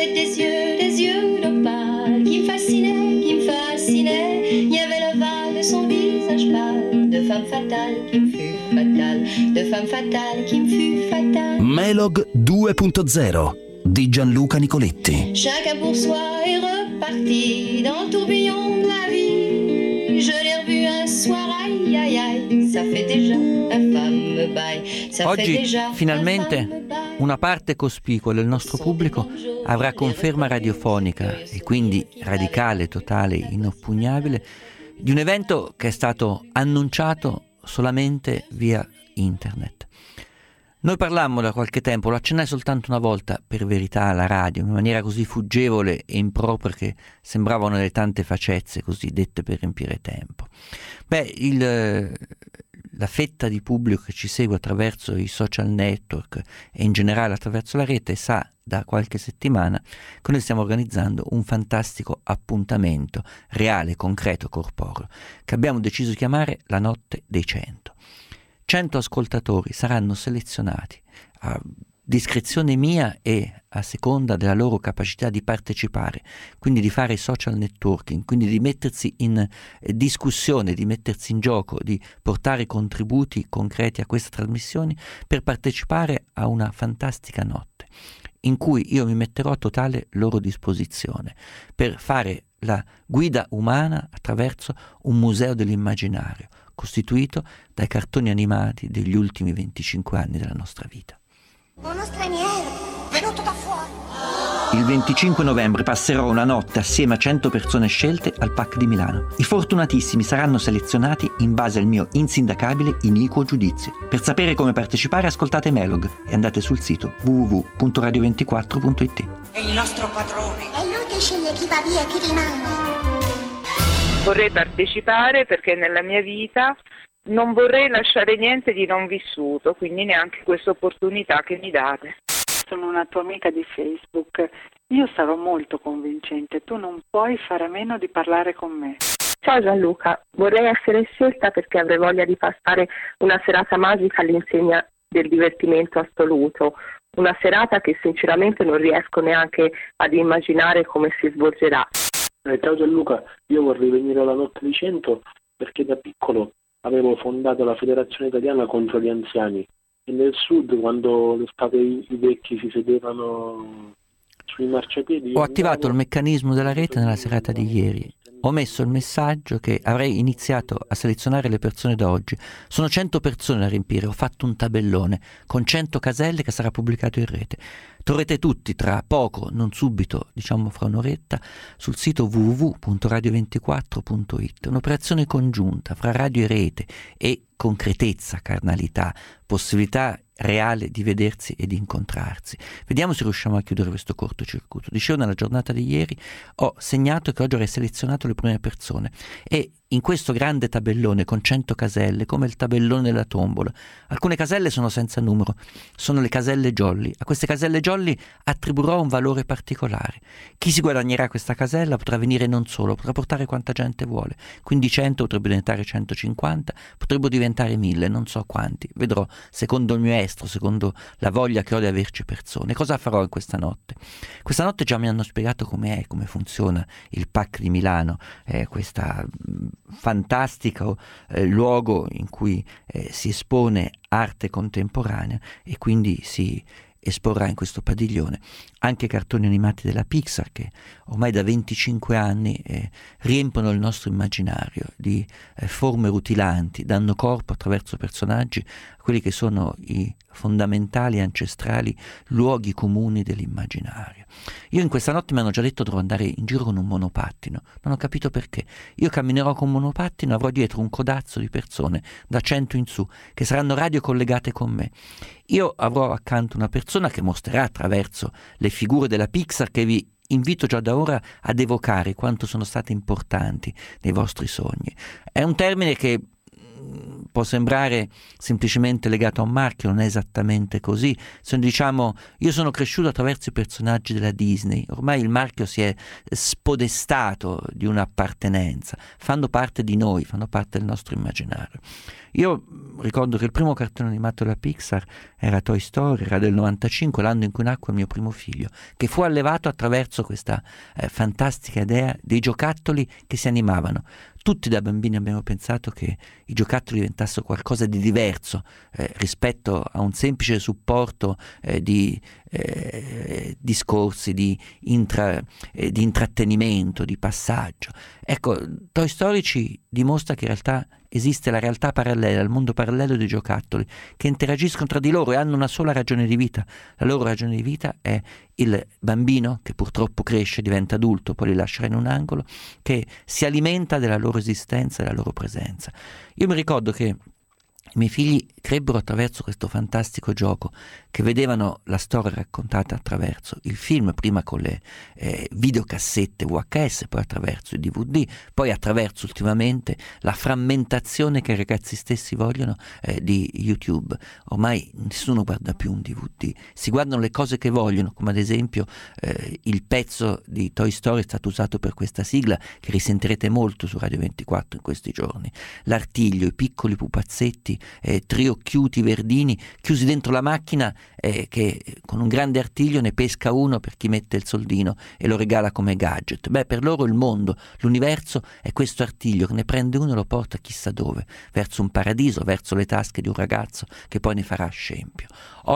avait des yeux d'opale qui me fascinaient. Il y avait l'ovale de son visage pâle, de femme fatale qui me fut fatale, de femme fatale qui me fut fatale. Melog 2.0 di Gianluca Nicoletti. Chacun pour soi est reparti dans le tourbillon de la vie. Je l'ai revu un soir, aïe aïe aïe, ça fait déjà un femme bail. Oggi finalmente una parte cospicua del nostro pubblico avrà conferma radiofonica e quindi radicale, totale, inoppugnabile di un evento che è stato annunciato solamente via internet. Noi parlammo da qualche tempo, lo accennai soltanto una volta per verità alla radio, in maniera così fuggevole e impropria che sembravano le tante facezze così dette per riempire tempo. La fetta di pubblico che ci segue attraverso i social network e in generale attraverso la rete sa da qualche settimana che noi stiamo organizzando un fantastico appuntamento reale, concreto, corporeo, che abbiamo deciso di chiamare la Notte dei 100. 100 ascoltatori saranno selezionati a discrezione mia e a seconda della loro capacità di partecipare, quindi di fare social networking, quindi di mettersi in discussione, di mettersi in gioco, di portare contributi concreti a queste trasmissioni per partecipare a una fantastica notte in cui io mi metterò a totale loro disposizione per fare la guida umana attraverso un museo dell'immaginario costituito dai cartoni animati degli ultimi 25 anni della nostra vita. Uno straniero, venuto da fuori. Il 25 novembre passerò una notte assieme a 100 persone scelte al PAC di Milano. I fortunatissimi saranno selezionati in base al mio insindacabile iniquo giudizio. Per sapere come partecipare ascoltate Melog e andate sul sito www.radio24.it. È il nostro padrone. È lui che sceglie chi va via e chi rimane. Vorrei partecipare perché nella mia vita non vorrei lasciare niente di non vissuto, quindi neanche questa opportunità che mi date. Sono una tua amica di Facebook, io sarò molto convincente, tu non puoi fare a meno di parlare con me. Ciao Gianluca, vorrei essere scelta perché avrei voglia di passare una serata magica all'insegna del divertimento assoluto, una serata che sinceramente non riesco neanche ad immaginare come si svolgerà. Ciao Gianluca, io vorrei venire alla Notte di 100 perché da piccolo avevo fondato la Federazione Italiana contro gli Anziani e nel sud quando l'estate i vecchi si sedevano sui marciapiedi... Ho attivato il meccanismo della rete nella serata di ieri. Ho messo il messaggio che avrei iniziato a selezionare le persone da oggi. Sono 100 persone da riempire, ho fatto un tabellone con 100 caselle che sarà pubblicato in rete. Troverete tutti tra poco, non subito, diciamo fra un'oretta, sul sito www.radio24.it. Un'operazione congiunta fra radio e rete e concretezza, carnalità, possibilità reale di vedersi e di incontrarsi. Vediamo se riusciamo a chiudere questo cortocircuito. Dicevo, nella giornata di ieri ho segnato che oggi avrei selezionato le prime persone e in questo grande tabellone con 100 caselle, come il tabellone della tombola, alcune caselle sono senza numero, sono le caselle jolly. A queste caselle jolly attribuirò un valore particolare. Chi si guadagnerà questa casella potrà venire non solo, potrà portare quanta gente vuole, quindi 100 potrebbe diventare 150, potrebbero diventare 1000, non so quanti, vedrò secondo il mio estro, secondo la voglia che ho di averci persone. Cosa farò in questa notte? Questa notte già mi hanno spiegato come funziona il PAC di Milano, questa fantastico luogo in cui si espone arte contemporanea e quindi si esporrà in questo padiglione anche cartoni animati della Pixar che ormai da 25 anni riempiono il nostro immaginario di forme rutilanti, danno corpo attraverso personaggi a quelli che sono i fondamentali, ancestrali luoghi comuni dell'immaginario. Io in questa notte mi hanno già detto devo andare in giro con un monopattino, non ho capito perché. Io camminerò con un monopattino, avrò dietro un codazzo di persone da 100 in su che saranno radio collegate con me. Io avrò accanto una persona che mostrerà attraverso le figure della Pixar che vi invito già da ora ad evocare quanto sono state importanti nei vostri sogni. È un termine che può sembrare semplicemente legato a un marchio, non è esattamente così. Io sono cresciuto attraverso i personaggi della Disney, ormai il marchio si è spodestato di un'appartenenza, fanno parte di noi, fanno parte del nostro immaginario. Io ricordo che il primo cartone animato della Pixar era Toy Story, era del 95, l'anno in cui nacque il mio primo figlio, che fu allevato attraverso questa fantastica idea dei giocattoli che si animavano. Tutti da bambini abbiamo pensato che i giocattoli diventassero qualcosa di diverso rispetto a un semplice supporto di discorsi, di intrattenimento, di passaggio. Ecco, Toy Story ci dimostra che in realtà esiste la realtà parallela, il mondo parallelo dei giocattoli, che interagiscono tra di loro e hanno una sola ragione di vita. La loro ragione di vita è il bambino che purtroppo cresce, diventa adulto, poi li lascerà in un angolo, che si alimenta della loro esistenza e della loro presenza. Io mi ricordo che i miei figli crebbero attraverso questo fantastico gioco, che vedevano la storia raccontata attraverso il film, prima con le videocassette VHS, poi attraverso i DVD, poi attraverso ultimamente la frammentazione che i ragazzi stessi vogliono di YouTube. Ormai nessuno guarda più un DVD, si guardano le cose che vogliono, come ad esempio il pezzo di Toy Story è stato usato per questa sigla che risentirete molto su Radio 24 in questi giorni. L'artiglio, i piccoli pupazzetti triocchiuti verdini chiusi dentro la macchina che con un grande artiglio ne pesca uno per chi mette il soldino e lo regala come gadget. Per loro il mondo, l'universo è questo artiglio che ne prende uno e lo porta chissà dove, verso un paradiso, verso le tasche di un ragazzo che poi ne farà scempio.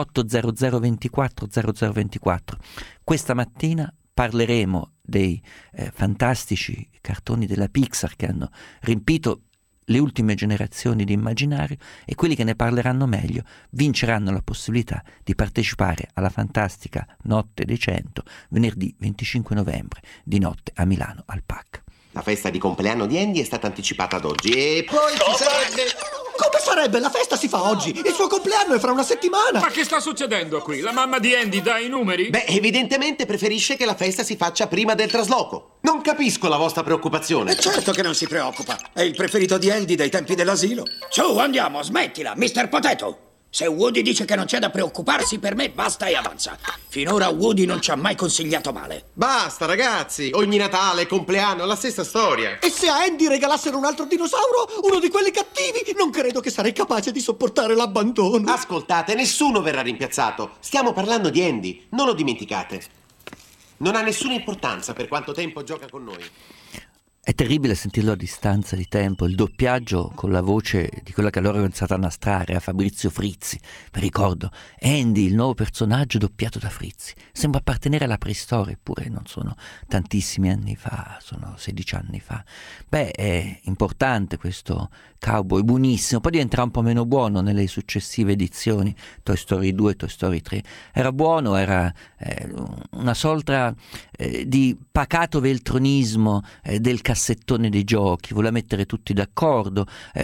800 24 0024. Questa mattina parleremo dei fantastici cartoni della Pixar che hanno riempito le ultime generazioni di immaginario, e quelli che ne parleranno meglio vinceranno la possibilità di partecipare alla fantastica Notte dei 100 venerdì 25 novembre di notte a Milano al PAC. La festa di compleanno di Andy è stata anticipata ad oggi e poi ci sarebbe... Come sarebbe? La festa si fa oggi! Il suo compleanno è fra una settimana! Ma che sta succedendo qui? La mamma di Andy dà i numeri? Evidentemente preferisce che la festa si faccia prima del trasloco. Non capisco la vostra preoccupazione. Certo che non si preoccupa. È il preferito di Andy dai tempi dell'asilo. Su, andiamo, smettila, Mr. Potato! Se Woody dice che non c'è da preoccuparsi, per me basta e avanza. Finora Woody non ci ha mai consigliato male. Basta, ragazzi. Ogni Natale, compleanno, la stessa storia. E se a Andy regalassero un altro dinosauro? Uno di quelli cattivi? Non credo che sarei capace di sopportare l'abbandono. Ascoltate, nessuno verrà rimpiazzato. Stiamo parlando di Andy, non lo dimenticate. Non ha nessuna importanza per quanto tempo gioca con noi. È terribile sentirlo a distanza di tempo, il doppiaggio con la voce di quella che allora ho iniziato a nastrare, a Fabrizio Frizzi. Mi ricordo, Andy, il nuovo personaggio doppiato da Frizzi. Sembra appartenere alla preistoria, eppure non sono tantissimi anni fa, sono 16 anni fa. È importante questo cowboy, buonissimo, poi diventerà un po' meno buono nelle successive edizioni, Toy Story 2 e Toy Story 3. Era buono, era una sorta di pacato veltronismo del cassettone dei giochi, voleva mettere tutti d'accordo,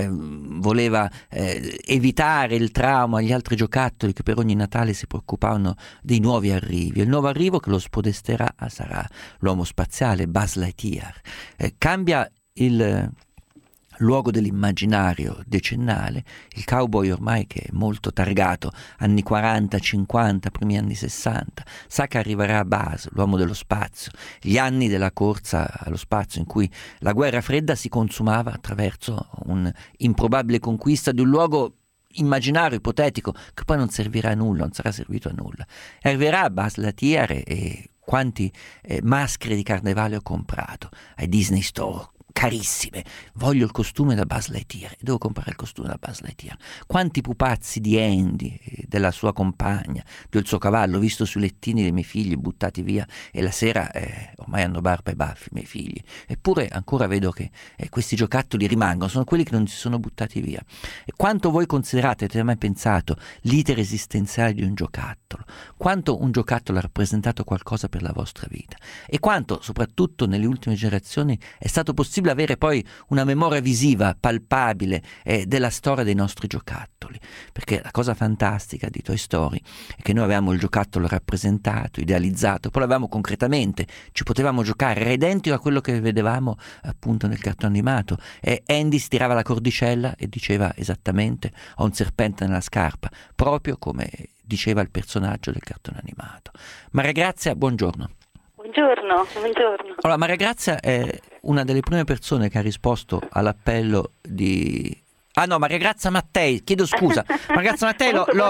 voleva evitare il trauma agli altri giocattoli che per ogni Natale si preoccupavano dei nuovi arrivi. Il nuovo arrivo che lo spodesterà sarà l'uomo spaziale Buzz Lightyear. Cambia il luogo dell'immaginario decennale, il cowboy ormai che è molto targato, anni 40, 50, primi anni 60, sa che arriverà Buzz, l'uomo dello spazio, gli anni della corsa allo spazio in cui la guerra fredda si consumava attraverso un'improbabile conquista di un luogo immaginario, ipotetico, che poi non servirà a nulla, non sarà servito a nulla. Arriverà Buzz Lightyear e quanti maschere di carnevale ho comprato ai Disney Store, carissime, voglio il costume da Buzz Lightyear, devo comprare il costume da Buzz Lightyear. Quanti pupazzi di Andy, della sua compagna, del suo cavallo, visto sui lettini dei miei figli buttati via, e la sera ormai hanno barba e baffi i miei figli, eppure ancora vedo che questi giocattoli rimangono, sono quelli che non si sono buttati via. E quanto voi considerate, avete mai pensato, l'iter esistenziale di un giocattolo, quanto un giocattolo ha rappresentato qualcosa per la vostra vita, e quanto soprattutto nelle ultime generazioni è stato possibile possibile avere poi una memoria visiva, palpabile della storia dei nostri giocattoli, perché la cosa fantastica di Toy Story è che noi avevamo il giocattolo rappresentato, idealizzato, poi l'avevamo concretamente, ci potevamo giocare, era identico a quello che vedevamo appunto nel cartone animato, e Andy stirava la cordicella e diceva esattamente: ho un serpente nella scarpa, proprio come diceva il personaggio del cartone animato. Maria Grazia, buongiorno. Buongiorno. Allora, Maria Grazia è una delle prime persone che ha risposto all'appello di... Ah no, Maria Grazia Mattei, chiedo scusa. Maria Grazia Mattei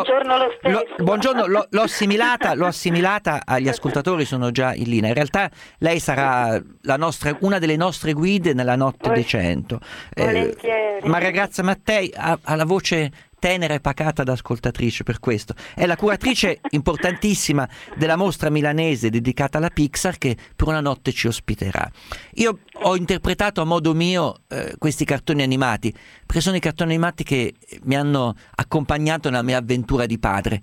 buongiorno, l'ho assimilata agli ascoltatori, sono già in linea. In realtà lei sarà una delle nostre guide nella notte dei 100. Maria Grazia Mattei ha la voce tenera e pacata da ascoltatrice, per questo è la curatrice importantissima della mostra milanese dedicata alla Pixar, che per una notte ci ospiterà. Io ho interpretato a modo mio questi cartoni animati, perché sono i cartoni animati che mi hanno accompagnato nella mia avventura di padre.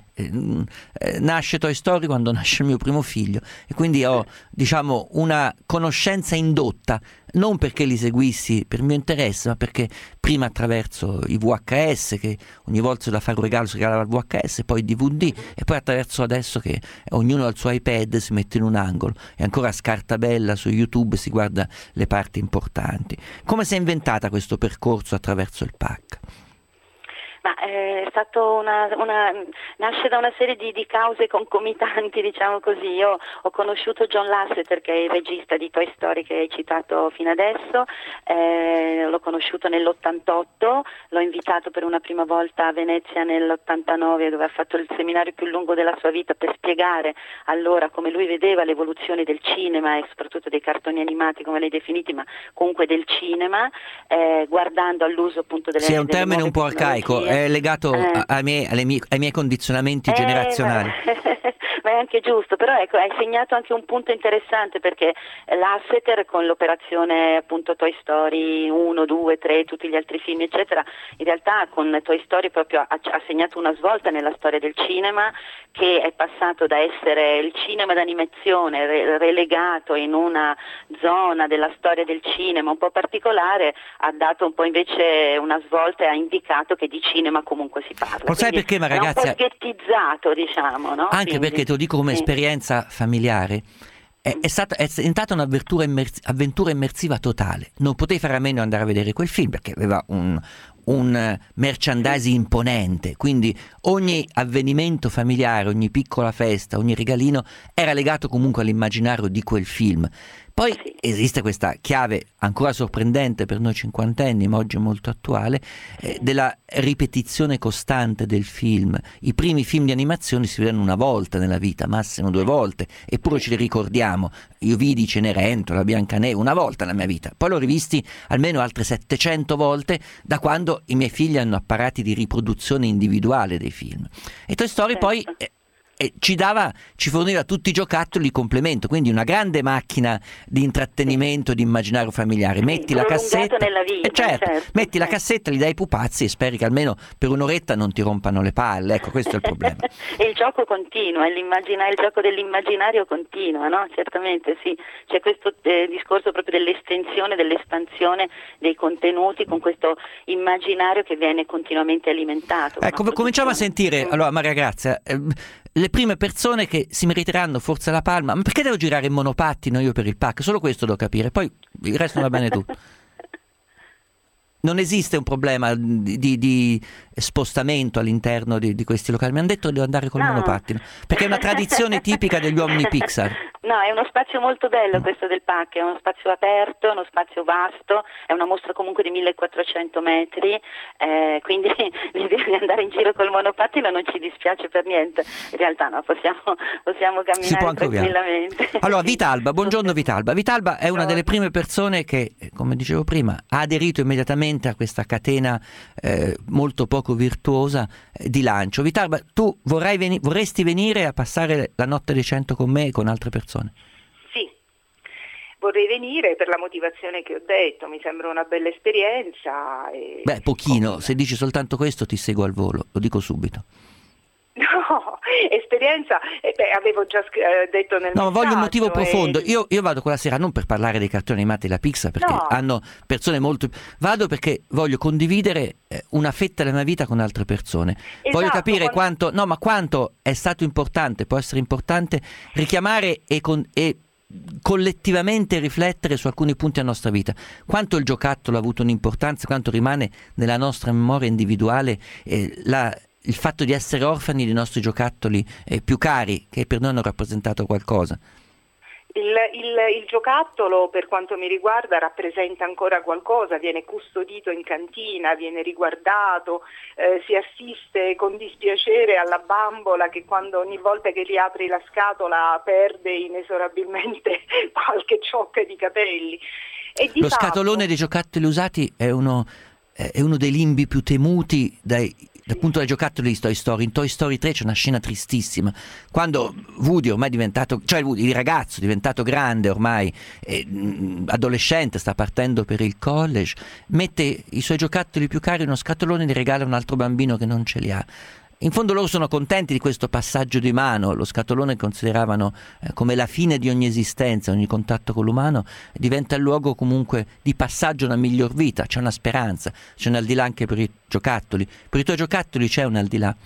Nasce Toy Story quando nasce il mio primo figlio, e quindi ho, diciamo, una conoscenza indotta, non perché li seguissi per mio interesse, ma perché prima attraverso i VHS, che ogni volta da fare un regalo si regalava il VHS, poi il DVD, e poi attraverso adesso che ognuno ha il suo iPad, si mette in un angolo e ancora a scartabella su YouTube si guarda le parti importanti. Come si è inventata questo percorso attraverso il PAC? Ma è stato nasce da una serie di cause concomitanti, diciamo così. Io ho conosciuto John Lasseter, che è il regista di Toy Story che hai citato fino adesso, l'ho conosciuto nell'88, l'ho invitato per una prima volta a Venezia nell'89, dove ha fatto il seminario più lungo della sua vita per spiegare allora come lui vedeva l'evoluzione del cinema e soprattutto dei cartoni animati, come li hai definiti, ma comunque del cinema, guardando all'uso appunto delle... Sì, è un termine un po' arcaico. È legato ai miei condizionamenti generazionali. Ma è anche giusto, però ecco, hai segnato anche un punto interessante, perché Lasseter con l'operazione appunto Toy Story 1, 2, 3, tutti gli altri film eccetera, in realtà con Toy Story proprio ha segnato una svolta nella storia del cinema, che è passato da essere il cinema d'animazione relegato in una zona della storia del cinema un po' particolare, ha dato un po' invece una svolta e ha indicato che di cinema comunque si parla. Non sai perché, ma ragazzi, è un po' ghettizzato, diciamo, no? Anche perché, te lo dico come esperienza familiare, è diventata un'avventura immersiva totale. Non potevi fare a meno di andare a vedere quel film, perché aveva un merchandising imponente, quindi ogni avvenimento familiare, ogni piccola festa, ogni regalino era legato comunque all'immaginario di quel film. Poi esiste questa chiave ancora sorprendente per noi cinquantenni, ma oggi molto attuale, della ripetizione costante del film. I primi film di animazione si vedono una volta nella vita, massimo 2 volte, eppure ce li ricordiamo. Io vidi Cenerentola, Biancaneve una volta nella mia vita, poi l'ho rivisti almeno altre 700 volte da quando i miei figli hanno apparati di riproduzione individuale dei film. E Toy Story poi ci forniva tutti i giocattoli di complemento, quindi una grande macchina di intrattenimento, di immaginario familiare. Metti la cassetta, nella vita, metti la cassetta, gli dai i pupazzi e speri che almeno per un'oretta non ti rompano le palle. Ecco, questo è il problema. E il gioco continua, il gioco dell'immaginario continua, no? Certamente sì, c'è questo discorso proprio dell'estensione, dell'espansione dei contenuti con questo immaginario che viene continuamente alimentato. Ecco, cominciamo a sentire, allora Maria Grazia, le prime persone che si meriteranno forse la palma. Ma perché devo girare in monopattino io per il PAC? Solo questo devo capire, poi il resto va bene tutto. Non esiste un problema di spostamento all'interno di questi locali. Mi hanno detto che devo andare col monopattino, perché è una tradizione tipica degli uomini Pixar. No, è uno spazio molto bello questo del PAC, è uno spazio aperto, uno spazio vasto, è una mostra comunque di 1400 metri, quindi l'idea di andare in giro col monopattino non ci dispiace per niente. In realtà no, possiamo camminare tranquillamente. Allora, Vitalba, buongiorno Vitalba. Vitalba è una delle prime persone che, come dicevo prima, ha aderito immediatamente a questa catena molto poco virtuosa di lancio. Vitalba, tu vorresti venire a passare la notte dei 100 con me e con altre persone? Sì, vorrei venire per la motivazione che ho detto, mi sembra una bella esperienza. Beh, pochino, se dici soltanto questo ti seguo al volo, lo dico subito. No, esperienza, avevo già detto nel No, ma voglio un motivo messaggio, profondo. Io vado quella sera non per parlare dei cartoni animati della Pixar, perché hanno persone molto... Vado perché voglio condividere una fetta della mia vita con altre persone. Voglio capire quanto è stato importante, può essere importante richiamare e collettivamente riflettere su alcuni punti della nostra vita. Quanto il giocattolo ha avuto un'importanza, quanto rimane nella nostra memoria individuale il fatto di essere orfani dei nostri giocattoli più cari, che per noi hanno rappresentato qualcosa. Il giocattolo, per quanto mi riguarda, rappresenta ancora qualcosa, viene custodito in cantina, viene riguardato, si assiste con dispiacere alla bambola che ogni volta che gli apri la scatola perde inesorabilmente qualche ciocca di capelli. E Lo scatolone dei giocattoli usati è uno dei limbi più temuti appunto dai giocattoli di Toy Story. In Toy Story 3 c'è una scena tristissima quando Woody ormai è diventato, cioè Woody, il ragazzo diventato grande ormai, adolescente, sta partendo per il college, mette i suoi giocattoli più cari in uno scatolone e li regala a un altro bambino che non ce li ha. In fondo loro sono contenti di questo passaggio di mano. Lo scatolone consideravano come la fine di ogni esistenza, ogni contatto con l'umano diventa il luogo comunque di passaggio a una miglior vita. C'è una speranza, c'è un al di là anche per i giocattoli. Per i tuoi giocattoli c'è un al di là?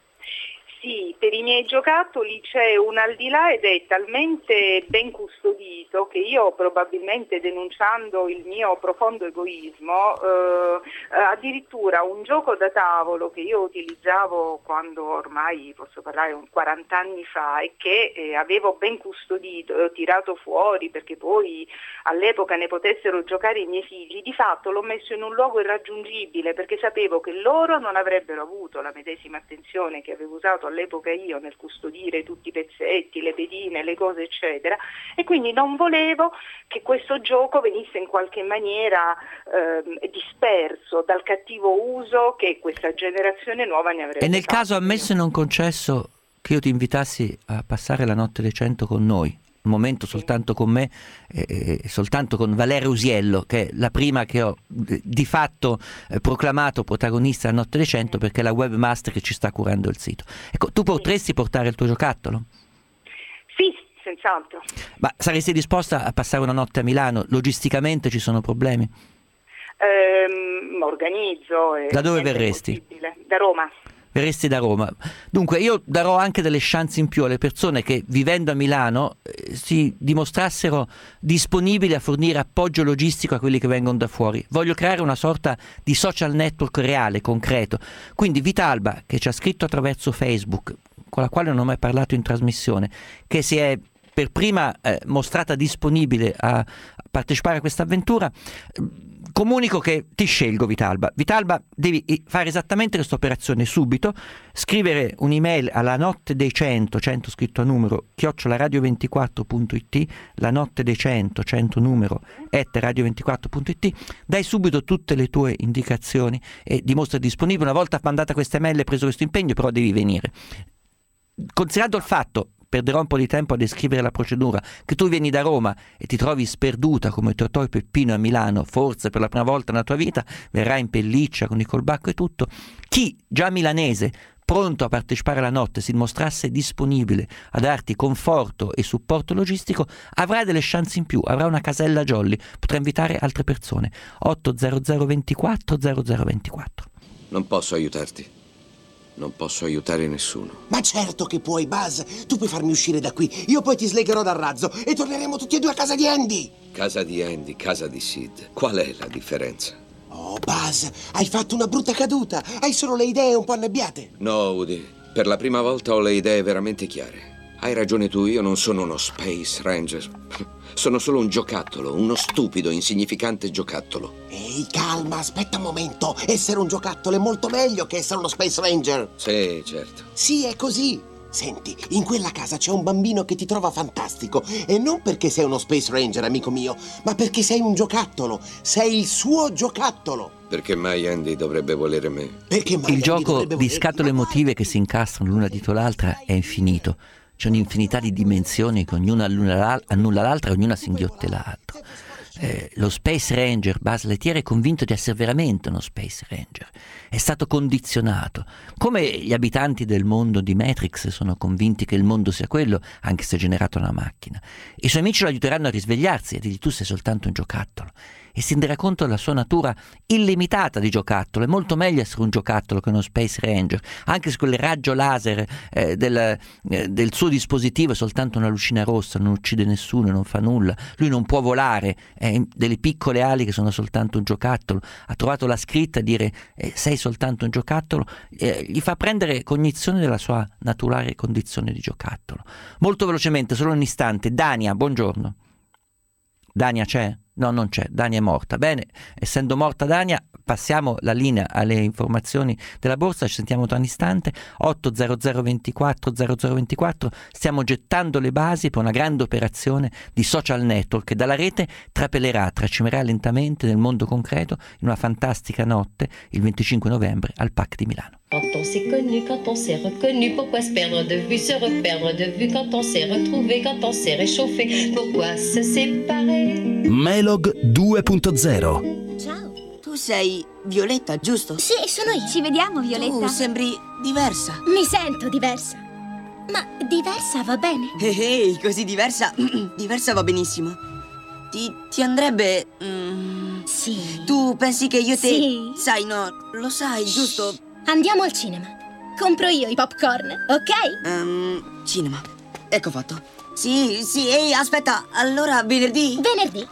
Sì, per i miei giocattoli c'è un al di là ed è talmente ben custodito che io, probabilmente denunciando il mio profondo egoismo, addirittura un gioco da tavolo che io utilizzavo quando ormai posso parlare 40 anni fa e che avevo ben custodito e ho tirato fuori perché poi all'epoca ne potessero giocare i miei figli, di fatto l'ho messo in un luogo irraggiungibile perché sapevo che loro non avrebbero avuto la medesima attenzione che avevo usato all'epoca io nel custodire tutti i pezzetti, le pedine, le cose eccetera, e quindi non volevo che questo gioco venisse in qualche maniera disperso dal cattivo uso che questa generazione nuova ne avrebbe. E nel fatto. caso ammesso e non concesso che io ti invitassi a passare la notte dei 100 con noi, un momento soltanto con me, soltanto con Valeria Usiello, che è la prima che ho di fatto proclamato protagonista della Notte dei 100 perché è la webmaster che ci sta curando il sito. Ecco, tu potresti portare il tuo giocattolo? Sì, senz'altro. Ma saresti disposta a passare una notte a Milano? Logisticamente ci sono problemi? Organizzo. Da dove verresti? Da Roma. Verresti da Roma. Dunque io darò anche delle chance in più alle persone che vivendo a Milano si dimostrassero disponibili a fornire appoggio logistico a quelli che vengono da fuori. Voglio creare una sorta di social network reale, concreto. Quindi Vitalba, che ci ha scritto attraverso Facebook, con la quale non ho mai parlato in trasmissione, che si è per prima mostrata disponibile a partecipare a questa avventura, comunico che ti scelgo Vitalba. Vitalba, devi fare esattamente questa operazione subito, scrivere un'email alla notte dei 100 scritto a numero @radio24.it, la notte dei 100 numero @radio24.it, dai subito tutte le tue indicazioni e dimostra disponibile. Una volta mandata questa email e preso questo impegno, però devi venire. Considerando il fatto, perderò un po' di tempo a descrivere la procedura, che tu vieni da Roma e ti trovi sperduta come Totò e Peppino a Milano, forse per la prima volta nella tua vita, verrai in pelliccia con il colbacco e tutto. Chi, già milanese, pronto a partecipare alla notte, si dimostrasse disponibile a darti conforto e supporto logistico, avrà delle chance in più, avrà una casella jolly, potrà invitare altre persone. 800 24 0024. Non posso aiutarti. Non posso aiutare nessuno. Ma certo che puoi, Buzz. Tu puoi farmi uscire da qui. Io poi ti slegherò dal razzo e torneremo tutti e due a casa di Andy. Casa di Andy, casa di Sid. Qual è la differenza? Oh, Buzz, hai fatto una brutta caduta. Hai solo le idee un po' annebbiate. No, Woody. Per la prima volta ho le idee veramente chiare. Hai ragione tu, io non sono uno Space Ranger. Sono solo un giocattolo, uno stupido, insignificante giocattolo. Ehi, calma, aspetta un momento. Essere un giocattolo è molto meglio che essere uno Space Ranger. Sì, certo. Sì, è così. Senti, in quella casa c'è un bambino che ti trova fantastico. E non perché sei uno Space Ranger, amico mio, ma perché sei un giocattolo. Sei il suo giocattolo. Perché mai Andy dovrebbe volere me? Perché mai il gioco di scatole emotive che si incastrano l'una dietro l'altra è infinito. C'è un'infinità di dimensioni che ognuna annulla l'altra e ognuna singhiotte l'altra. lo Space Ranger Buzz Lightyear è convinto di essere veramente uno Space Ranger, è stato condizionato, come gli abitanti del mondo di Matrix sono convinti che il mondo sia quello, anche se è generato da una macchina. I suoi amici lo aiuteranno a risvegliarsi e a dirgli: tu sei soltanto un giocattolo, e si renderà conto della sua natura illimitata di giocattolo. È molto meglio essere un giocattolo che uno Space Ranger, anche se quel raggio laser del suo dispositivo è soltanto una lucina rossa, non uccide nessuno, non fa nulla, lui non può volare, ha delle piccole ali che sono soltanto un giocattolo. Ha trovato la scritta a dire sei soltanto un giocattolo, gli fa prendere cognizione della sua naturale condizione di giocattolo. Molto velocemente, solo un istante, Dania, buongiorno. Dania c'è? No, non c'è, Dania è morta. Bene, essendo morta Dania, passiamo la linea alle informazioni della borsa, ci sentiamo tra un istante. 800 24 0024, stiamo gettando le basi per una grande operazione di social network che dalla rete tracimerà lentamente nel mondo concreto in una fantastica notte il 25 novembre al PAC di Milano. Quand on s'est connu, quand on s'est reconnu, pourquoi se perdre de vue, se reperdre de vue, quand on s'est retrouvé, quand on s'est réchauffé, pourquoi se séparer? Melog 2.0. Ciao, tu sei Violetta, giusto? Sì, sono io. Ci vediamo, Violetta. Tu sembri diversa. Mi sento diversa. Ma diversa va bene? Ehi, così diversa. Diversa va benissimo. Ti andrebbe... Sì. Tu pensi che io e te... Sì. Sai, no, lo sai, giusto? Andiamo al cinema. Compro io i popcorn, ok? Cinema. Ecco fatto. Sì, ehi, aspetta. Allora, venerdì? Venerdì.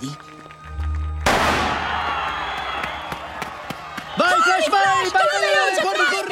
Vai, Flash, vai! Corri!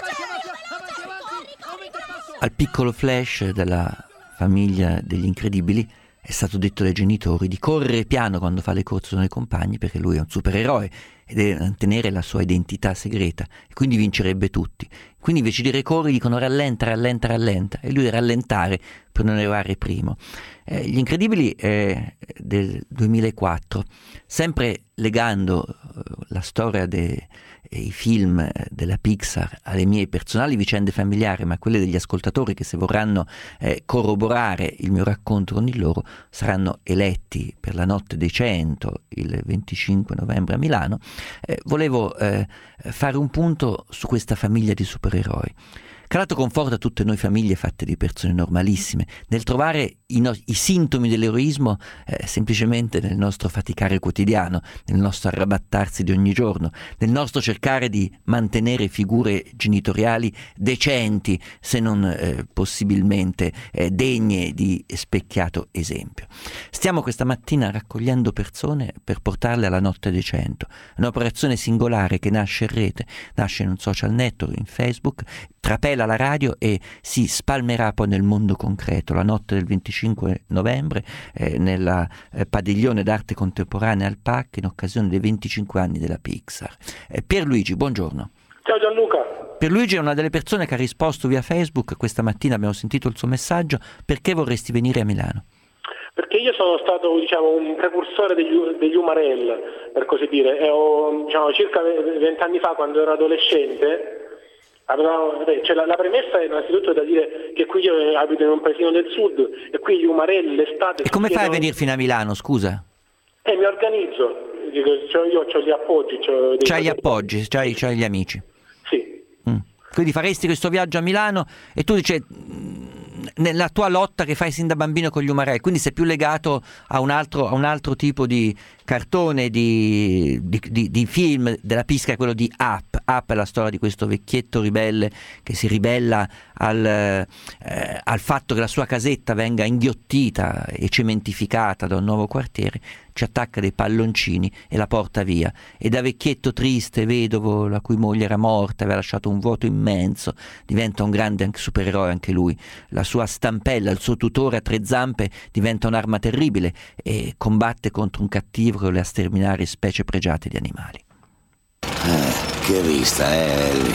Al piccolo Flash della famiglia degli Incredibili è stato detto dai genitori di correre piano quando fa le corse con i compagni, perché lui è un supereroe e deve mantenere la sua identità segreta e quindi vincerebbe tutti. Quindi invece di dire corri dicono rallenta, e lui rallentare per non arrivare primo. Gli Incredibili del 2004, sempre legando la storia dei film della Pixar alle mie personali vicende familiari, ma quelle degli ascoltatori che, se vorranno corroborare il mio racconto con il loro, saranno eletti per la notte dei 100 il 25 novembre a Milano. Volevo fare un punto su questa famiglia di supereroi che ha dato conforto a tutte noi famiglie fatte di persone normalissime, nel trovare i sintomi dell'eroismo semplicemente nel nostro faticare quotidiano, nel nostro arrabattarsi di ogni giorno, nel nostro cercare di mantenere figure genitoriali decenti, se non possibilmente degne di specchiato esempio. Stiamo questa mattina raccogliendo persone per portarle alla notte dei 100, un'operazione singolare che nasce in rete, nasce in un social network, in Facebook, trapela la radio e si spalmerà poi nel mondo concreto la notte del 25 novembre nella padiglione d'arte contemporanea al PAC in occasione dei 25 anni della Pixar. Pierluigi, buongiorno. Ciao Gianluca. Pierluigi è una delle persone che ha risposto via Facebook. Questa mattina abbiamo sentito il suo messaggio. Perché vorresti venire a Milano? Perché io sono stato, un precursore degli Umarell, per così dire, e circa 20 anni fa, quando ero adolescente, la premessa è innanzitutto da dire che qui io abito in un paesino del sud e qui gli Umarell l'estate... E come fai a venire fino a Milano, scusa? Mi organizzo, io ho gli appoggi. C'hai gli appoggi, c'hai gli amici. Sì. Quindi faresti questo viaggio a Milano e tu dici... nella tua lotta che fai sin da bambino con gli Umarell, quindi sei più legato a un altro tipo di cartone, di film della Pixar, quello di Up. Up è la storia di questo vecchietto ribelle che si ribella al fatto che la sua casetta venga inghiottita e cementificata da un nuovo quartiere, ci attacca dei palloncini e la porta via, e da vecchietto triste, vedovo, la cui moglie era morta, aveva lasciato un vuoto immenso, diventa un grande anche supereroe anche lui. La sua stampella, il suo tutore a 3 zampe, diventa un'arma terribile e combatte contro un cattivo che vuole sterminare specie pregiate di animali. Che vista, Ellie.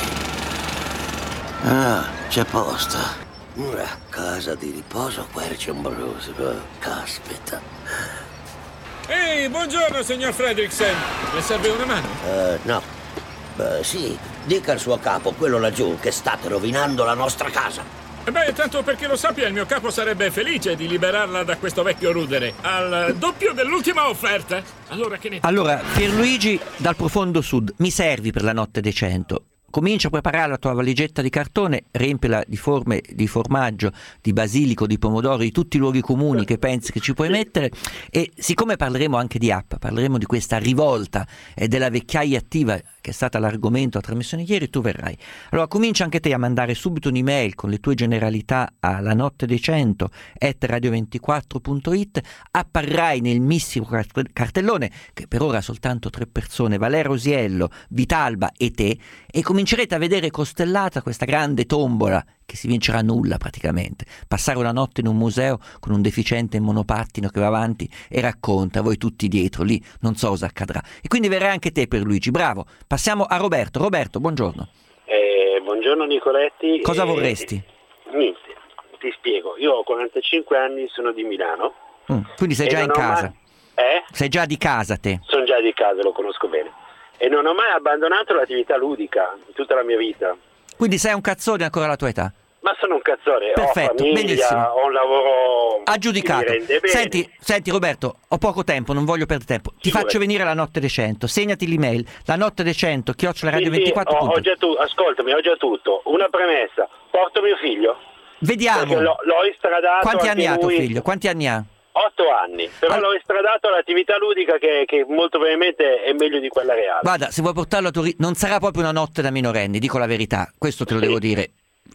C'è posto. Una casa di riposo querciambrosa. Caspita. Ehi, buongiorno, signor Fredricksen. Le serve una mano? No. Sì, dica al suo capo, quello laggiù, che state rovinando la nostra casa. Beh, tanto perché lo sappia, il mio capo sarebbe felice di liberarla da questo vecchio rudere, al doppio dell'ultima offerta. Allora, che ne... Allora, Pierluigi, dal profondo sud, mi servi per la notte dei 100. Comincia a preparare la tua valigetta di cartone, riempila di forme di formaggio, di basilico, di pomodoro, di tutti i luoghi comuni che pensi che ci puoi mettere, e siccome parleremo anche di app, parleremo di questa rivolta e della vecchiaia attiva che è stata l'argomento a trasmissione ieri, tu verrai. Allora comincia anche te a mandare subito un'email con le tue generalità alla notte dei 100 @radio24.it, apparrai nel missimo cartellone che per ora ha soltanto 3 persone, Valerio Rosiello, Vitalba e te, e comincerete a vedere costellata questa grande tombola che si vincerà nulla praticamente. Passare una notte in un museo con un deficiente in monopattino che va avanti e racconta, voi tutti dietro lì, non so cosa accadrà. E quindi verrai anche te, Pierluigi, bravo. Passiamo a Roberto. Roberto, buongiorno. Buongiorno Nicoletti. Cosa vorresti? Niente, ti spiego. Io ho 45 anni, sono di Milano. Quindi sei già in casa. Sei già di casa te? Sono già di casa, lo conosco bene. E non ho mai abbandonato l'attività ludica in tutta la mia vita. Quindi sei un cazzone ancora alla tua età? Ma sono un cazzone, perfetto, ho famiglia, benissimo. ho un lavoro aggiudicato. che mi rende bene. Senti Roberto, ho poco tempo, non voglio perdere tempo. Ti faccio venire la notte dei 100, segnati l'email, la notte dei 100 @radio24. Ho già ascoltami, ho già tutto. Una premessa, porto mio figlio. Vediamo. L'ho estradato. Quanti anni ha tuo lui... figlio? Quanti anni ha? 8 anni, però l'ho estradato all'attività ludica che molto probabilmente è meglio di quella reale. Guarda, se vuoi portarlo a Torino, non sarà proprio una notte da minorenni, dico la verità, questo te lo devo dire.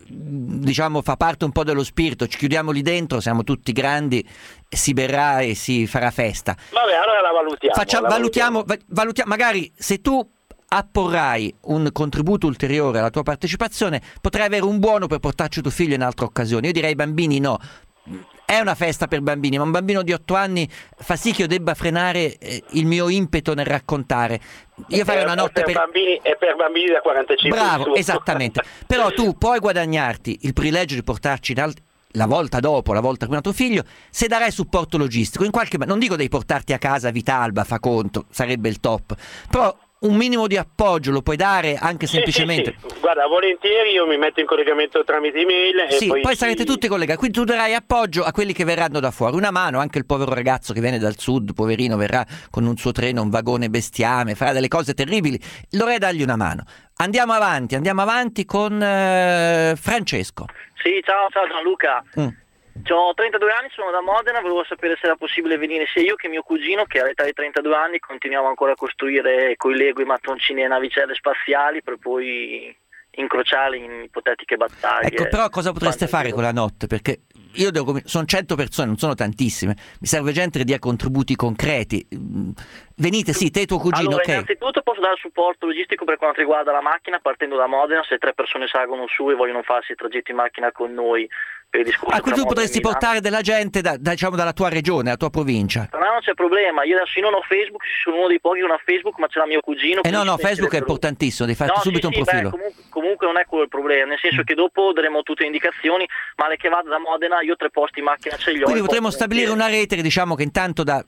Diciamo fa parte un po' dello spirito, ci chiudiamo lì dentro, siamo tutti grandi, si berrà e si farà festa. Vabbè, allora la valutiamo. Valutiamo, magari se tu apporrai un contributo ulteriore alla tua partecipazione, potrai avere un buono per portarci tuo figlio in altre occasioni. Io direi ai bambini no. È una festa per bambini, ma un bambino di 8 anni fa sì che io debba frenare il mio impeto nel raccontare. Io farei una notte per bambini e per bambini da 45 anni. Bravo, esattamente. Però tu puoi guadagnarti il privilegio di portarci la volta dopo, la volta prima tuo figlio, se darai supporto logistico. In qualche non dico devi portarti a casa Vitalba, fa conto, sarebbe il top. Però un minimo di appoggio lo puoi dare anche semplicemente. Sì. Guarda, volentieri io mi metto in collegamento tramite email e poi sarete tutti collegati, quindi tu darai appoggio a quelli che verranno da fuori, una mano, anche il povero ragazzo che viene dal sud, poverino, verrà con un suo treno, un vagone bestiame, farà delle cose terribili, dovrei dargli una mano. Andiamo avanti con Francesco. Sì, ciao Gianluca. Ho 32 anni, sono da Modena, volevo sapere se era possibile venire sia io che mio cugino, che all'età di 32 anni continuiamo ancora a costruire coi Lego i mattoncini e navicelle spaziali per poi incrociarli in ipotetiche battaglie. Ecco, però cosa potreste fare quella notte? Perché io sono 100 persone, non sono tantissime, mi serve gente che dia contributi concreti. Venite, sì, te e tuo cugino, allora, ok. Innanzitutto posso dare supporto logistico per quanto riguarda la macchina, partendo da Modena, se 3 persone salgono su e vogliono farsi il tragitto in macchina con noi. Quindi tu potresti portare della gente diciamo dalla tua regione, dalla tua provincia. No, non c'è problema, io adesso non ho Facebook, sono uno dei pochi che non ha Facebook, ma ce l'ha mio cugino. No, Facebook è importantissimo, devi farti subito un profilo. Comunque non è quello il problema, nel senso che dopo daremo tutte le indicazioni, male che vada da Modena io 3 posti in macchina ce li ho. Quindi potremmo stabilire una rete che diciamo che intanto da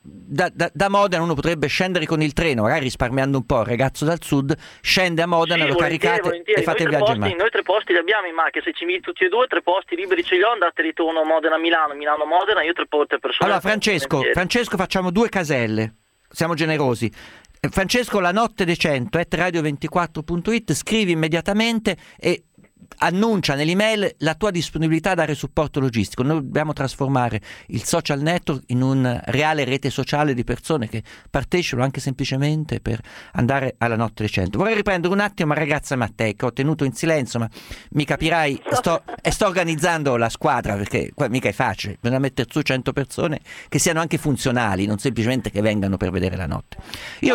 Modena uno potrebbe scendere con il treno, magari risparmiando un po', il ragazzo dal sud scende a Modena, lo caricate e fate il viaggio in macchina. Noi 3 posti li abbiamo in macchina, se ci inviti tutti e 2, 3 posti liberi ce li ho, andate e ritorno Modena-Milano, Milano-Modena, io 3 persone. Allora Francesco, facciamo 2 caselle, siamo generosi. Francesco, la notte dei 100 @radio24.it, scrivi immediatamente e annuncia nell'email la tua disponibilità a dare supporto logistico. Noi dobbiamo trasformare il social network in un reale rete sociale di persone che partecipano anche semplicemente per andare alla notte dei 100. Vorrei riprendere un attimo ragazza Mattei, che ho tenuto in silenzio, ma mi capirai, sto organizzando la squadra, perché qua mica è facile, bisogna mettere su 100 persone che siano anche funzionali, non semplicemente che vengano per vedere la notte. Io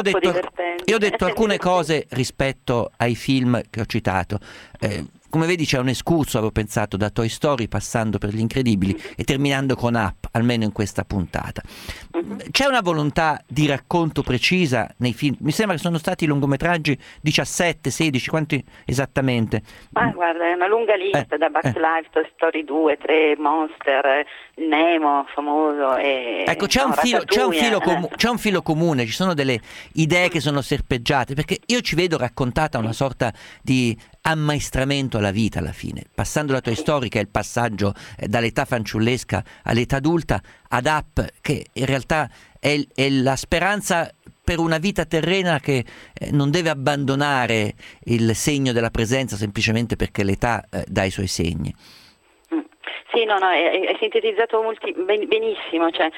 ho detto alcune cose rispetto ai film che ho citato. Come vedi c'è un escurso, avevo pensato, da Toy Story passando per Gli Incredibili e terminando con Up, almeno in questa puntata. C'è una volontà di racconto precisa nei film? Mi sembra che sono stati lungometraggi 17, 16, quanti esattamente? Ma guarda, è una lunga lista, da Bugs Life, Toy Story 2, 3, Monster, Nemo, famoso. Ecco, c'è un filo comune, ci sono delle idee che sono serpeggiate, perché io ci vedo raccontata una sorta di ammaestramento alla vita alla fine, passando la Toy Story, che è il passaggio dall'età fanciullesca all'età adulta, ad Up, che in realtà è la speranza per una vita terrena che non deve abbandonare il segno della presenza semplicemente perché l'età dà i suoi segni. Sì, no, è sintetizzato benissimo, cioè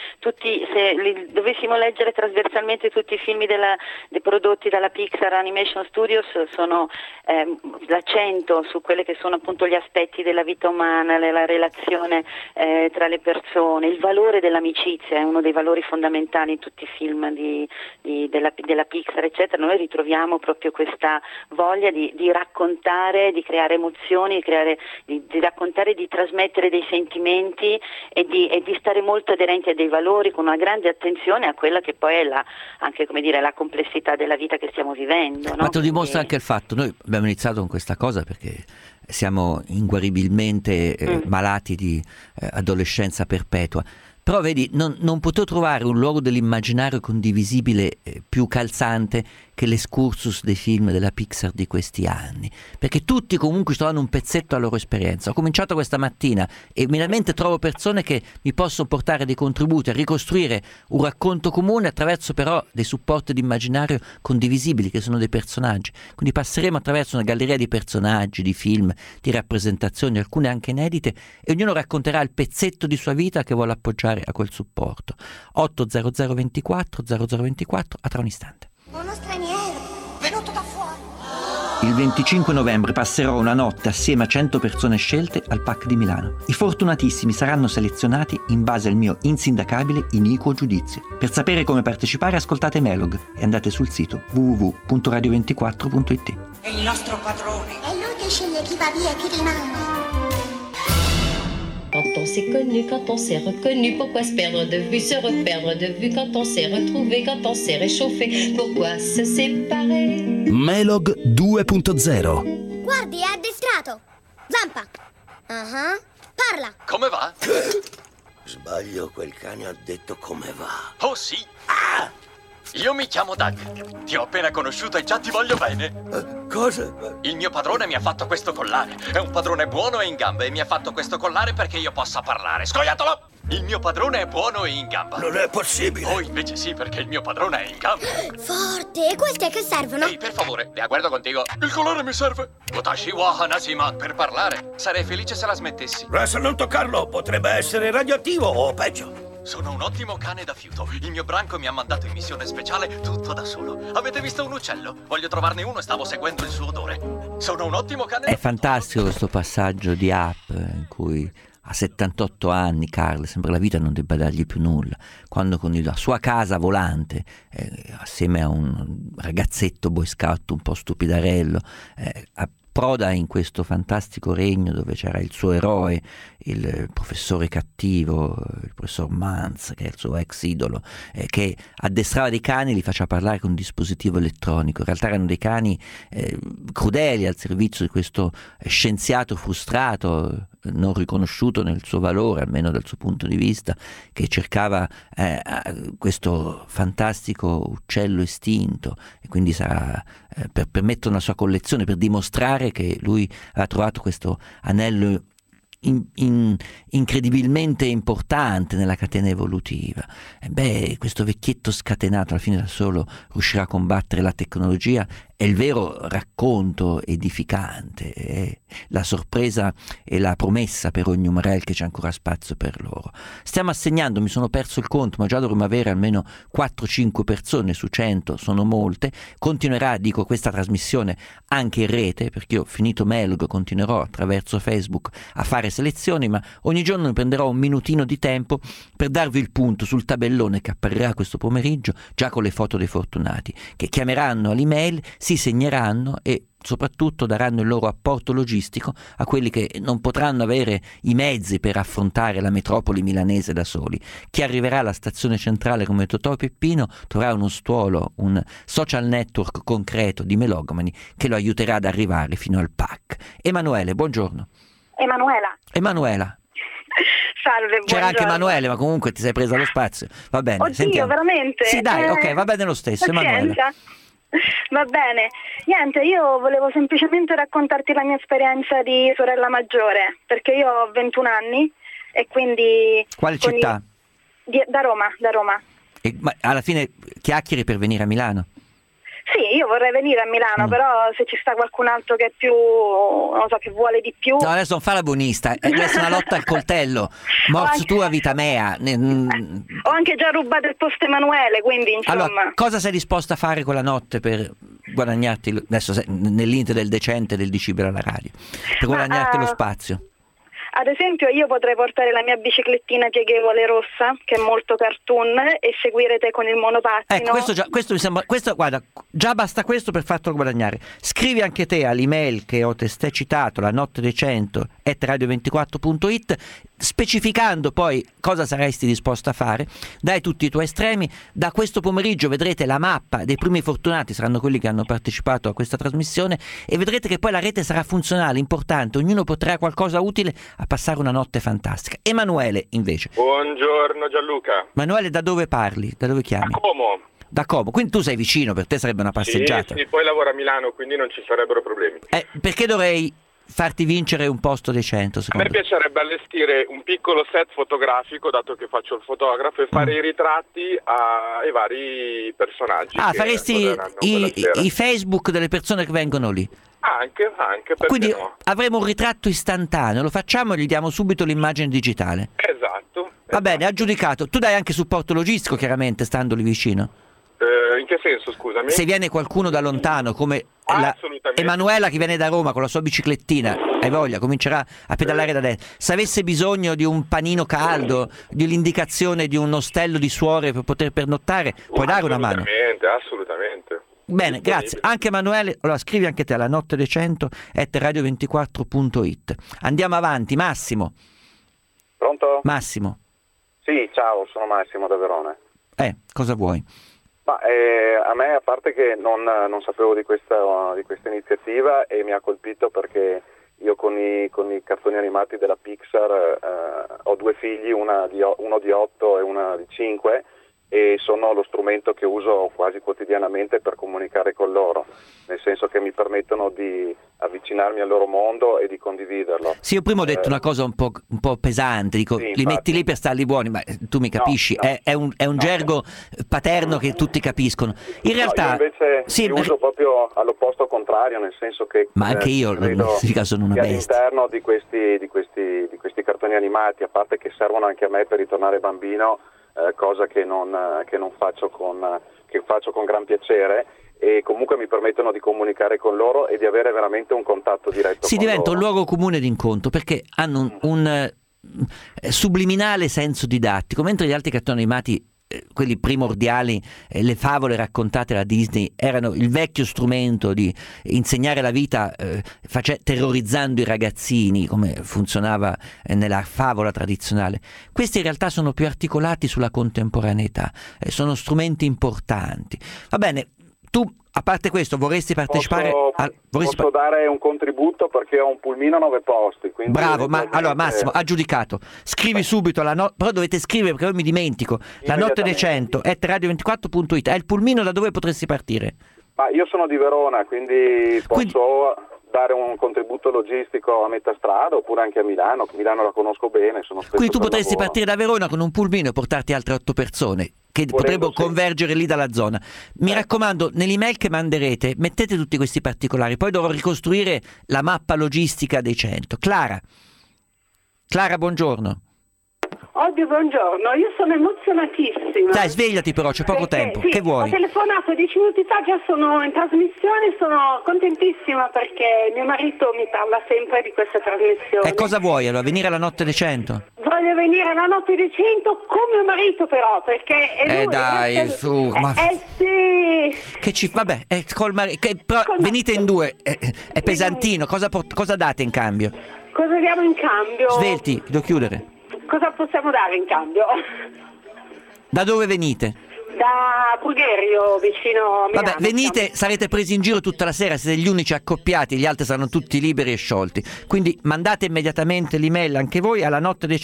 se dovessimo leggere trasversalmente tutti i film prodotti dalla Pixar Animation Studios, sono l'accento su quelli che sono appunto gli aspetti della vita umana, la relazione tra le persone, il valore dell'amicizia è uno dei valori fondamentali in tutti i film della Pixar, eccetera. Noi ritroviamo proprio questa voglia di raccontare, di creare emozioni, di raccontare, di trasmettere dei sentimenti e di stare molto aderenti a dei valori, con una grande attenzione a quella che poi è anche come dire la complessità della vita che stiamo vivendo, no? Ma te lo dimostra anche il fatto, noi abbiamo iniziato con questa cosa perché siamo inguaribilmente malati di adolescenza perpetua. Però vedi, non potevo trovare un luogo dell'immaginario condivisibile più calzante che l'escursus dei film della Pixar di questi anni, perché tutti comunque trovano un pezzetto alla loro esperienza. Ho cominciato questa mattina e immediatamente trovo persone che mi possono portare dei contributi a ricostruire un racconto comune attraverso però dei supporti di immaginario condivisibili che sono dei personaggi. Quindi passeremo attraverso una galleria di personaggi, di film, di rappresentazioni, alcune anche inedite, e ognuno racconterà il pezzetto di sua vita che vuole appoggiare a quel supporto. 800 24 0024, a tra un istante. Uno straniero, venuto da fuori. Il 25 novembre passerò una notte assieme a 100 persone scelte al PAC di Milano. I fortunatissimi saranno selezionati in base al mio insindacabile iniquo giudizio. Per sapere come partecipare ascoltate Melog e andate sul sito www.radio24.it. È il nostro padrone. È lui che sceglie chi va via e chi rimane. Quand on s'est connu, quand on s'est reconnu, pourquoi se perdre de vue, se reperdre de vue, quand on s'est retrouvé, quand on s'est réchauffé, pourquoi se séparer? Melog 2.0. Guardi, è addestrato. Zampa. Parla. Come va? Sbaglio, quel cane ha detto come va. Oh sì. Io mi chiamo Doug. Ti ho appena conosciuto e già ti voglio bene. Cosa? Il mio padrone mi ha fatto questo collare. È un padrone buono e in gamba e mi ha fatto questo collare perché io possa parlare. Scoiattolo! Il mio padrone è buono e in gamba. Non è possibile. Oh, invece sì, perché il mio padrone è in gamba. Forte, e questi a che servono? Ehi, per favore, vi agguardo contigo. Il collare mi serve. Watashi wa hanashima. Per parlare. Sarei felice se la smettessi. Russell, non toccarlo. Potrebbe essere radioattivo o peggio. Sono un ottimo cane da fiuto. Il mio branco mi ha mandato in missione speciale tutto da solo. Avete visto un uccello? Voglio trovarne uno e stavo seguendo il suo odore. Sono un ottimo cane. È fantastico questo passaggio di Up in cui a 78 anni Carl sembra la vita non debba dargli più nulla, quando con la sua casa volante assieme a un ragazzetto boy scout un po' stupidarello approda in questo fantastico regno dove c'era il suo eroe, il professore cattivo, il professor Manz, che è il suo ex idolo, che addestrava dei cani e li faceva parlare con un dispositivo elettronico. In realtà erano dei cani crudeli al servizio di questo scienziato frustrato, non riconosciuto nel suo valore, almeno dal suo punto di vista, che cercava questo fantastico uccello estinto, e quindi sarà per mettere una sua collezione, per dimostrare che lui aveva trovato questo anello incredibilmente importante nella catena evolutiva. Questo vecchietto scatenato alla fine da solo riuscirà a combattere la tecnologia. È il vero racconto edificante, è la sorpresa e la promessa per ogni Umrel che c'è ancora spazio per loro. Stiamo assegnando, mi sono perso il conto, ma già dovremmo avere almeno 4-5 persone su 100, sono molte. Continuerà, dico, questa trasmissione anche in rete, perché io, finito Melg, continuerò attraverso Facebook a fare selezioni, ma ogni giorno mi prenderò un minutino di tempo per darvi il punto sul tabellone che apparirà questo pomeriggio, già con le foto dei fortunati, che chiameranno all'email, si segneranno e soprattutto daranno il loro apporto logistico a quelli che non potranno avere i mezzi per affrontare la metropoli milanese da soli. Chi arriverà alla stazione centrale come Totò e Peppino troverà uno stuolo, un social network concreto di melogmani che lo aiuterà ad arrivare fino al PAC. Emanuele, buongiorno. Emanuela. Salve, buongiorno. C'era anche Emanuele, ma comunque ti sei presa lo spazio. Va bene. Oddio, sentiamo. veramente? Sì, dai, ok, va bene lo stesso, Emanuele. Va bene. Niente, io volevo semplicemente raccontarti la mia esperienza di sorella maggiore, perché io ho 21 anni e quindi... Quale città? Da Roma. Ma alla fine chiacchieri per venire a Milano? Sì, io vorrei venire a Milano, però se ci sta qualcun altro che è più, non so, che vuole di più... No, adesso non fa la buonista, adesso è una lotta al coltello, morso tua, vita mea. Ho anche già rubato il posto Emanuele, quindi insomma... Allora, cosa sei disposta a fare quella notte per guadagnarti, adesso nel limite del decente del dicibile alla radio, per guadagnarti lo spazio? Ad esempio io potrei portare la mia biciclettina pieghevole rossa, che è molto cartoon, e seguire te con il monopattino. Ecco, questo mi sembra, guarda, già basta questo per fartelo guadagnare. Scrivi anche te all'email che ho testé citato, la notte dei 100@radio24.it, specificando poi cosa saresti disposto a fare, dai tutti i tuoi estremi. Da questo pomeriggio vedrete la mappa dei primi fortunati, saranno quelli che hanno partecipato a questa trasmissione, e vedrete che poi la rete sarà funzionale, importante, ognuno potrà qualcosa utile a passare una notte fantastica. Emanuele invece. Buongiorno Gianluca. Emanuele, da dove parli? Da dove chiami? Da Como. Da Como, quindi tu sei vicino, per te sarebbe una passeggiata. Sì, poi lavoro a Milano, quindi non ci sarebbero problemi. Perché dovrei farti vincere un posto dei 100, A me piacerebbe allestire un piccolo set fotografico, dato che faccio il fotografo, e fare i ritratti ai vari personaggi. Faresti i Facebook delle persone che vengono lì? Anche, perché quindi no? Avremo un ritratto istantaneo, lo facciamo e gli diamo subito l'immagine digitale. Esatto. Va bene, aggiudicato. Tu dai anche supporto logistico, chiaramente, stando lì vicino. In che senso, scusami? Se viene qualcuno da lontano, come Emanuela che viene da Roma con la sua biciclettina, hai voglia, comincerà a pedalare da destra. Se avesse bisogno di un panino caldo, di l'indicazione di un ostello di suore per poter pernottare, puoi dare una mano. Assolutamente. Bene, grazie. Anche Emanuele, allora scrivi anche te alla notte dei 100@radio24.it. Andiamo avanti, Massimo. Pronto? Massimo. Sì, ciao, sono Massimo da Verona. Cosa vuoi? Ma a me, a parte che non sapevo di questa iniziativa, e mi ha colpito perché io con i cartoni animati della Pixar ho due figli, uno di 8 e una di 5, e sono lo strumento che uso quasi quotidianamente per comunicare con loro, nel senso che mi permettono di avvicinarmi al loro mondo e di condividerlo. Sì, io prima ho detto una cosa un po' pesante, dico, sì, li metti lì per starli buoni, ma tu mi capisci, no. È un gergo paterno che tutti capiscono. In realtà io invece li uso proprio all'opposto contrario, nel senso che ma anche io sono una bestia. All'interno di questi cartoni animati, a parte che servono anche a me per ritornare bambino, cosa che non faccio che faccio con gran piacere, e comunque mi permettono di comunicare con loro e di avere veramente un contatto diretto con loro. Diventa un luogo comune d'incontro, perché hanno un subliminale senso didattico, mentre gli altri cartoni animati, quelli primordiali, le favole raccontate da Disney, erano il vecchio strumento di insegnare la vita terrorizzando i ragazzini, come funzionava nella favola tradizionale. Questi in realtà sono più articolati sulla contemporaneità, sono strumenti importanti. Va bene, tu a parte questo vorresti partecipare? Posso dare un contributo perché ho un pulmino a 9 posti. Bravo, ma allora Massimo, aggiudicato. Scrivi subito però dovete scrivere perché io mi dimentico. La notte dei 100@radio24.it. È il pulmino da dove potresti partire? Ma io sono di Verona, quindi posso dare un contributo logistico a metà strada, oppure anche a Milano. Milano la conosco bene, sono spesso. Quindi tu potresti partire da Verona con un pulmino e portarti altre 8 persone che potrebbero convergere lì dalla zona. Mi raccomando, nell'email che manderete mettete tutti questi particolari, poi dovrò ricostruire la mappa logistica dei 100. Clara, buongiorno. Oddio, buongiorno, io sono emozionatissima. Dai, svegliati però, c'è poco tempo. Sì, che vuoi? Ho telefonato 10 minuti fa, già sono in trasmissione, sono contentissima perché mio marito mi parla sempre di questa trasmissione. E cosa vuoi allora? Venire alla notte dei 100? Voglio venire alla notte dei 100 con mio marito però, perché è lui, sì. Che vabbè, però venite in due, è pesantino, cosa date in cambio? Cosa diamo in cambio? Svelti, devo chiudere. Cosa possiamo dare in cambio? Da dove venite? Da Brugherio, vicino a Milano. Vabbè, venite, sarete presi in giro tutta la sera, siete gli unici accoppiati, gli altri saranno tutti liberi e sciolti. Quindi mandate immediatamente l'email anche voi alla notte dei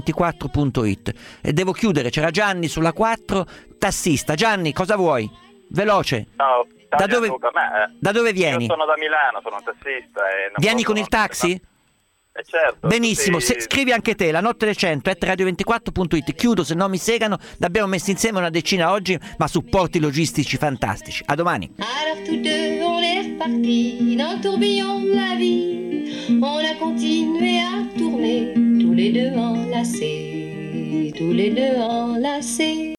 100@radio24.it. E devo chiudere, c'era Gianni sulla 4, tassista. Gianni, cosa vuoi? veloce. Ciao, Da dove, Luca. da dove vieni? Io sono da Milano, sono un tassista. E non Vieni posso con il taxi? Certo. Benissimo, tutti- scrivi anche te, la notte alle 100 radio24.it. Chiudo, se no mi segano. Ne abbiamo messi insieme una decina oggi, ma supporti logistici fantastici. A domani. Alors tous deux on est repartis dans le tourbillon de la vie. On a continué à tourner, tous les deux enlacés, tous les deux enlacés.